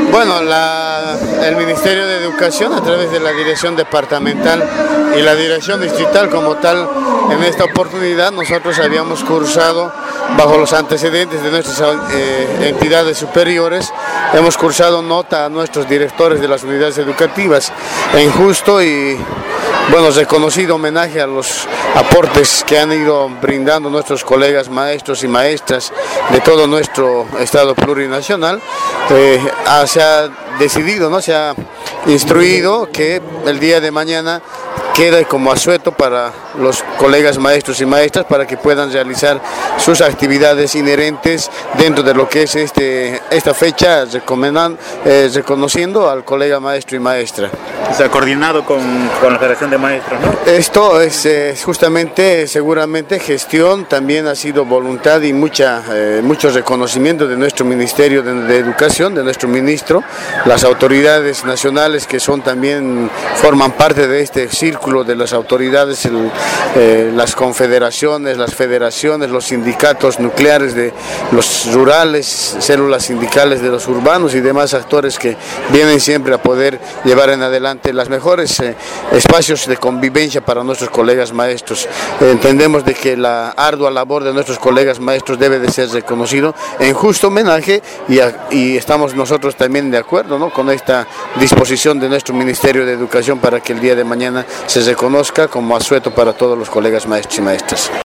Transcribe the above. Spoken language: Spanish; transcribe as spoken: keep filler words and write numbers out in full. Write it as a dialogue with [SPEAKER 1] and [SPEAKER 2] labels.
[SPEAKER 1] Bueno, la, el Ministerio de Educación a través de la Dirección Departamental y la Dirección Distrital como tal, en esta oportunidad nosotros habíamos cursado bajo los antecedentes de nuestras eh, entidades superiores, hemos cursado nota a nuestros directores de las unidades educativas en justo y bueno, reconocido homenaje a los aportes que han ido brindando nuestros colegas maestros y maestras de todo nuestro estado plurinacional. Eh, se ha decidido, ¿no? Se ha instruido que el día de mañana quede como asueto para los colegas maestros y maestras para que puedan realizar sus actividades inherentes dentro de lo que es este, esta fecha, eh, reconociendo al colega maestro y maestra.
[SPEAKER 2] Se ha coordinado con, con la Federación de Maestros, ¿no?
[SPEAKER 1] Esto es eh, justamente, seguramente, gestión, también ha sido voluntad y mucha, eh, mucho reconocimiento de nuestro Ministerio de, de Educación, de nuestro ministro, las autoridades nacionales que son también, forman parte de este círculo de las autoridades, el, eh, las confederaciones, las federaciones, los sindicatos nucleares de los rurales, células sindicales de los urbanos y demás actores que vienen siempre a poder llevar en adelante las mejores eh, espacios de convivencia para nuestros colegas maestros. Eh, entendemos de que la ardua labor de nuestros colegas maestros debe de ser reconocido en justo homenaje y, a, y estamos nosotros también de acuerdo, ¿no?, con esta disposición de nuestro Ministerio de Educación para que el día de mañana se reconozca como asueto para todos los colegas maestros y maestras.